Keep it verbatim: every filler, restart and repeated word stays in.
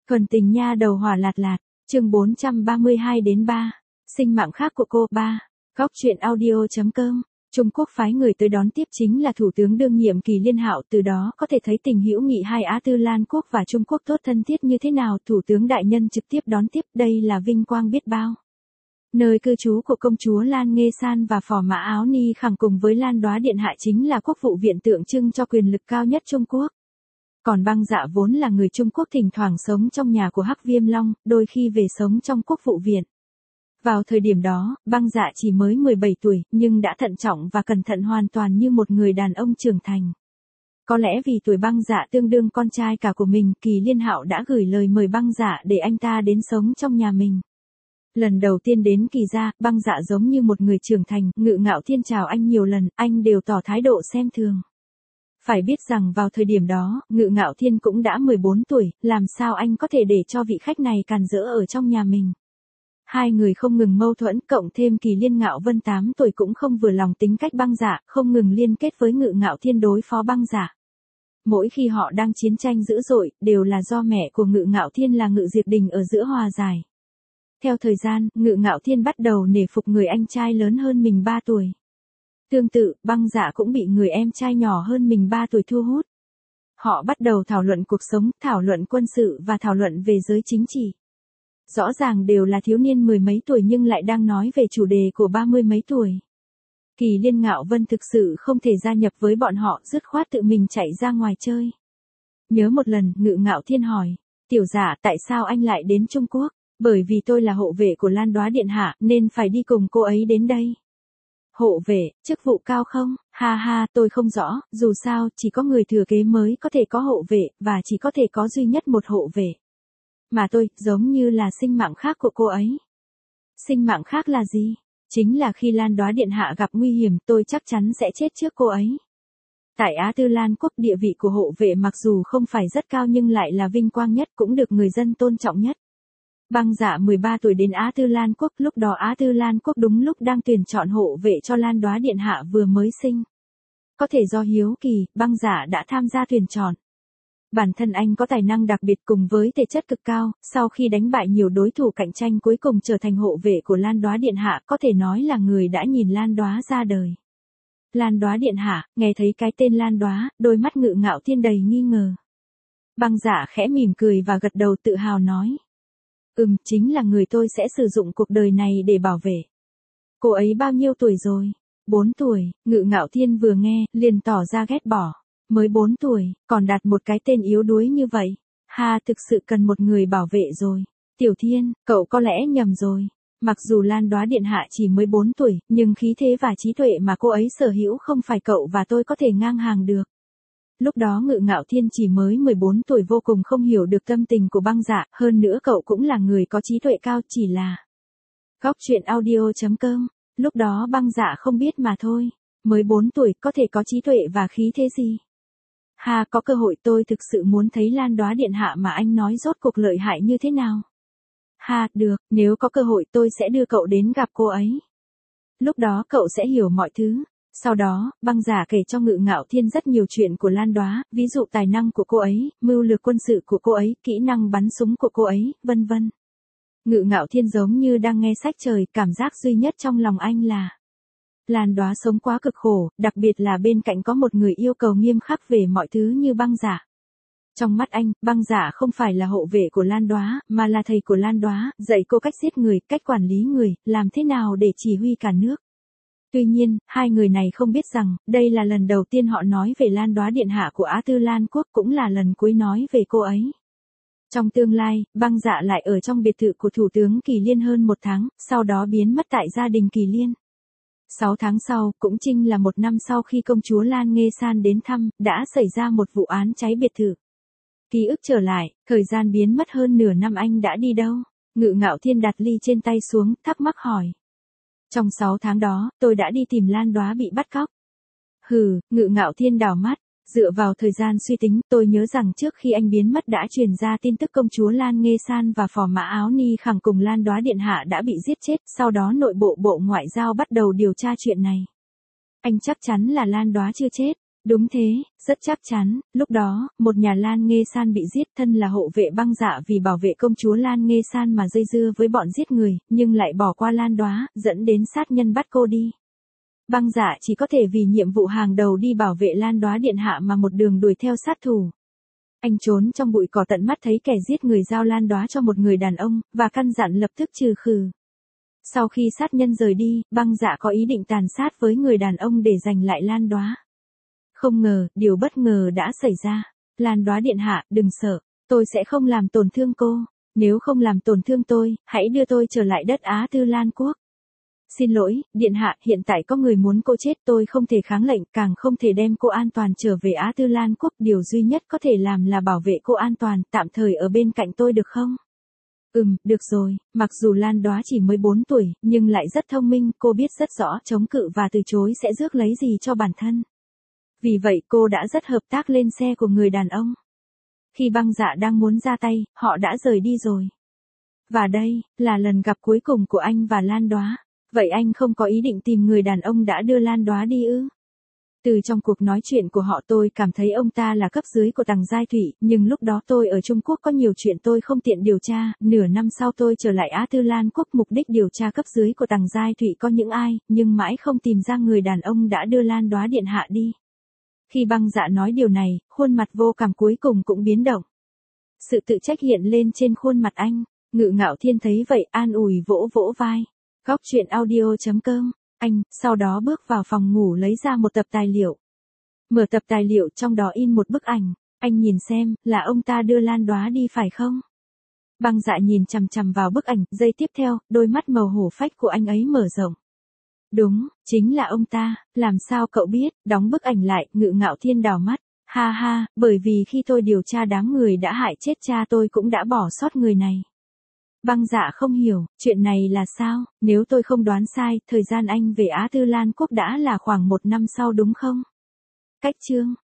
Thuần tình nha đầu hỏa lạt lạt, chương bốn trăm ba mươi hai đến ba. Sinh mạng khác của cô ba. Góc truyện audio chấm com. Trung Quốc phái người tới đón tiếp chính là thủ tướng đương nhiệm Kỳ Liên Hạo, từ đó có thể thấy tình hữu nghị hai Á Tư Lan quốc và Trung Quốc tốt thân thiết như thế nào. Thủ tướng đại nhân trực tiếp đón tiếp, đây là vinh quang biết bao. Nơi cư trú của công chúa Lan Nghê San và phò mã Áo Ni Khẳng cùng với Lan Đoá Điện Hạ chính là quốc vụ viện tượng trưng cho quyền lực cao nhất Trung Quốc. Còn Băng Dạ vốn là người Trung Quốc thỉnh thoảng sống trong nhà của Hắc Viêm Long, đôi khi về sống trong quốc vụ viện. Vào thời điểm đó, Băng Dạ chỉ mới mười bảy tuổi, nhưng đã thận trọng và cẩn thận hoàn toàn như một người đàn ông trưởng thành. Có lẽ vì tuổi Băng Dạ tương đương con trai cả của mình, Kỳ Liên Hạo đã gửi lời mời Băng Dạ để anh ta đến sống trong nhà mình. Lần đầu tiên đến Kỳ gia, Băng Dạ giống như một người trưởng thành, Ngự Ngạo Thiên chào anh nhiều lần, anh đều tỏ thái độ xem thường. Phải biết rằng vào thời điểm đó, Ngự Ngạo Thiên cũng đã mười bốn tuổi, làm sao anh có thể để cho vị khách này càn rỡ ở trong nhà mình. Hai người không ngừng mâu thuẫn, cộng thêm Kỳ Liên Ngạo Vân tám tuổi cũng không vừa lòng tính cách Băng Dạ, không ngừng liên kết với Ngự Ngạo Thiên đối phó Băng Dạ. Mỗi khi họ đang chiến tranh dữ dội, đều là do mẹ của Ngự Ngạo Thiên là Ngự Diệp Đình ở giữa hòa giải. Theo thời gian, Ngự Ngạo Thiên bắt đầu nể phục người anh trai lớn hơn mình ba tuổi. Tương tự, Băng Dạ cũng bị người em trai nhỏ hơn mình ba tuổi thu hút. Họ bắt đầu thảo luận cuộc sống, thảo luận quân sự và thảo luận về giới chính trị. Rõ ràng đều là thiếu niên mười mấy tuổi nhưng lại đang nói về chủ đề của ba mươi mấy tuổi. Kỳ Liên Ngạo Vân thực sự không thể gia nhập với bọn họ, dứt khoát tự mình chạy ra ngoài chơi. Nhớ một lần, Ngự Ngạo Thiên hỏi, tiểu Dạ, tại sao anh lại đến Trung Quốc? Bởi vì tôi là hộ vệ của Lan Đoá Điện Hạ, nên phải đi cùng cô ấy đến đây. Hộ vệ, chức vụ cao không? Ha ha, tôi không rõ, dù sao, chỉ có người thừa kế mới có thể có hộ vệ, và chỉ có thể có duy nhất một hộ vệ. Mà tôi, giống như là sinh mạng khác của cô ấy. Sinh mạng khác là gì? Chính là khi Lan Đoá Điện Hạ gặp nguy hiểm, tôi chắc chắn sẽ chết trước cô ấy. Tại Á Tư Lan quốc, địa vị của hộ vệ mặc dù không phải rất cao nhưng lại là vinh quang nhất, cũng được người dân tôn trọng nhất. Băng Dạ mười ba tuổi đến Á Tư Lan quốc, lúc đó Á Tư Lan quốc đúng lúc đang tuyển chọn hộ vệ cho Lan Đoá Điện Hạ vừa mới sinh. Có thể do hiếu kỳ, Băng Dạ đã tham gia tuyển chọn. Bản thân anh có tài năng đặc biệt cùng với thể chất cực cao, sau khi đánh bại nhiều đối thủ cạnh tranh cuối cùng trở thành hộ vệ của Lan Đoá Điện Hạ, có thể nói là người đã nhìn Lan Đoá ra đời. Lan Đoá Điện Hạ, nghe thấy cái tên Lan Đoá, đôi mắt Ngự Ngạo Thiên đầy nghi ngờ. Băng Dạ khẽ mỉm cười và gật đầu tự hào nói. Ừm, chính là người tôi sẽ sử dụng cuộc đời này để bảo vệ. Cô ấy bao nhiêu tuổi rồi? Bốn tuổi, Ngự Ngạo Thiên vừa nghe, liền tỏ ra ghét bỏ. Mới bốn tuổi, còn đặt một cái tên yếu đuối như vậy. Ha, thực sự cần một người bảo vệ rồi. Tiểu Thiên, cậu có lẽ nhầm rồi. Mặc dù Lan Đoá Điện Hạ chỉ mới bốn tuổi, nhưng khí thế và trí tuệ mà cô ấy sở hữu không phải cậu và tôi có thể ngang hàng được. Lúc đó Ngự Ngạo Thiên chỉ mới mười bốn tuổi, vô cùng không hiểu được tâm tình của Băng Dạ, hơn nữa cậu cũng là người có trí tuệ cao, chỉ là. Góc truyện audio chấm com, lúc đó Băng Dạ không biết mà thôi, mới bốn tuổi có thể có trí tuệ và khí thế gì. Ha, có cơ hội tôi thực sự muốn thấy Lan Đoá Điện Hạ mà anh nói rốt cuộc lợi hại như thế nào. Ha, được, nếu có cơ hội tôi sẽ đưa cậu đến gặp cô ấy. Lúc đó cậu sẽ hiểu mọi thứ. Sau đó, Băng Dạ kể cho Ngự Ngạo Thiên rất nhiều chuyện của Lan Đoá, ví dụ tài năng của cô ấy, mưu lược quân sự của cô ấy, kỹ năng bắn súng của cô ấy, vân vân. Ngự Ngạo Thiên giống như đang nghe sách trời, cảm giác duy nhất trong lòng anh là Lan Đoá sống quá cực khổ, đặc biệt là bên cạnh có một người yêu cầu nghiêm khắc về mọi thứ như Băng Dạ. Trong mắt anh, Băng Dạ không phải là hộ vệ của Lan Đoá, mà là thầy của Lan Đoá, dạy cô cách giết người, cách quản lý người, làm thế nào để chỉ huy cả nước. Tuy nhiên, hai người này không biết rằng, đây là lần đầu tiên họ nói về Lan Đoá Điện Hạ của Á Tư Lan quốc, cũng là lần cuối nói về cô ấy. Trong tương lai, Băng Dạ lại ở trong biệt thự của Thủ tướng Kỳ Liên hơn một tháng, sau đó biến mất tại gia đình Kỳ Liên. Sáu tháng sau, cũng chính là một năm sau khi công chúa Lan Nghê San đến thăm, đã xảy ra một vụ án cháy biệt thự. Ký ức trở lại, thời gian biến mất hơn nửa năm, anh đã đi đâu? Ngự Ngạo Thiên đặt ly trên tay xuống, thắc mắc hỏi. Trong sáu tháng đó, tôi đã đi tìm Lan Đoá bị bắt cóc. Hừ, Ngự Ngạo Thiên đảo mắt, dựa vào thời gian suy tính, tôi nhớ rằng trước khi anh biến mất đã truyền ra tin tức công chúa Lan Nghê San và phò mã Áo Ni Khẳng cùng Lan Đoá Điện Hạ đã bị giết chết, sau đó nội bộ Bộ Ngoại giao bắt đầu điều tra chuyện này. Anh chắc chắn là Lan Đoá chưa chết. Đúng thế, rất chắc chắn, lúc đó, một nhà Lan Nghê San bị giết, thân là hộ vệ Băng Dạ vì bảo vệ công chúa Lan Nghê San mà dây dưa với bọn giết người, nhưng lại bỏ qua Lan Đoá, dẫn đến sát nhân bắt cô đi. Băng Dạ chỉ có thể vì nhiệm vụ hàng đầu đi bảo vệ Lan Đoá điện hạ mà một đường đuổi theo sát thủ. Anh trốn trong bụi cỏ tận mắt thấy kẻ giết người giao Lan Đoá cho một người đàn ông, và căn dặn lập tức trừ khử. Sau khi sát nhân rời đi, Băng Dạ có ý định tàn sát với người đàn ông để giành lại Lan Đoá. Không ngờ, điều bất ngờ đã xảy ra. Lan Đoá điện hạ, đừng sợ, tôi sẽ không làm tổn thương cô. Nếu không làm tổn thương tôi, hãy đưa tôi trở lại đất Á Tư Lan quốc. Xin lỗi, điện hạ, hiện tại có người muốn cô chết, tôi không thể kháng lệnh, càng không thể đem cô an toàn trở về Á Tư Lan quốc, điều duy nhất có thể làm là bảo vệ cô an toàn, tạm thời ở bên cạnh tôi được không? Ừm, được rồi, mặc dù Lan Đoá chỉ mới bốn tuổi, nhưng lại rất thông minh, cô biết rất rõ chống cự và từ chối sẽ rước lấy gì cho bản thân. Vì vậy cô đã rất hợp tác lên xe của người đàn ông. Khi Băng Dạ đang muốn ra tay, họ đã rời đi rồi. Và đây, là lần gặp cuối cùng của anh và Lan Đoá. Vậy anh không có ý định tìm người đàn ông đã đưa Lan Đoá đi ư? Từ trong cuộc nói chuyện của họ tôi cảm thấy ông ta là cấp dưới của Tằng Giai Thụy, nhưng lúc đó tôi ở Trung Quốc có nhiều chuyện tôi không tiện điều tra, nửa năm sau tôi trở lại Á Tư Lan quốc mục đích điều tra cấp dưới của Tằng Giai Thụy có những ai, nhưng mãi không tìm ra người đàn ông đã đưa Lan Đoá điện hạ đi. Khi Băng Dạ nói điều này, khuôn mặt vô cảm cuối cùng cũng biến động. Sự tự trách hiện lên trên khuôn mặt anh, Ngự Ngạo Thiên thấy vậy an ủi vỗ vỗ vai. Góc truyện audio chấm com, anh, sau đó bước vào phòng ngủ lấy ra một tập tài liệu. Mở tập tài liệu trong đó in một bức ảnh, anh nhìn xem, là ông ta đưa Lan Đoá đi phải không? Băng Dạ nhìn chằm chằm vào bức ảnh, giây tiếp theo, đôi mắt màu hổ phách của anh ấy mở rộng. Đúng, chính là ông ta, làm sao cậu biết, đóng bức ảnh lại, Ngự Ngạo Thiên đảo mắt, ha ha, bởi vì khi tôi điều tra đám người đã hại chết cha tôi cũng đã bỏ sót người này. Băng Dạ không hiểu, chuyện này là sao, nếu tôi không đoán sai, thời gian anh về Á Tư Lan quốc đã là khoảng một năm sau đúng không? Cách chương